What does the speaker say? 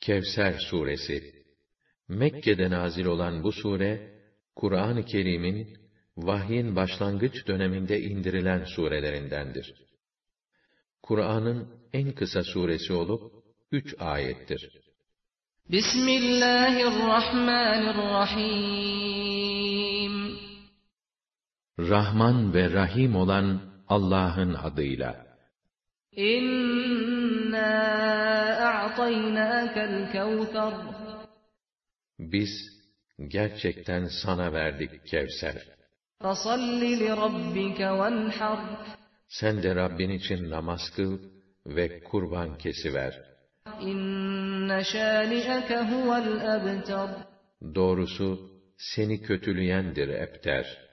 Kevser suresi. Mekke'de nazil olan bu sure, Kur'an-ı Kerim'in vahyin başlangıç döneminde indirilen surelerindendir. Kur'an'ın en kısa suresi olup 3 ayettir. Bismillahirrahmanirrahim. Rahman ve Rahim olan Allah'ın adıyla. İnna a'taynâkel kevser. Biz gerçekten sana verdik Kevser. Fasalli li rabbike venhar. Sen de Rabbin için namaz kıl ve kurban kesiver. İnne şâni'eke huvel ebtar. Doğrusu seni kötüleyendir ebter.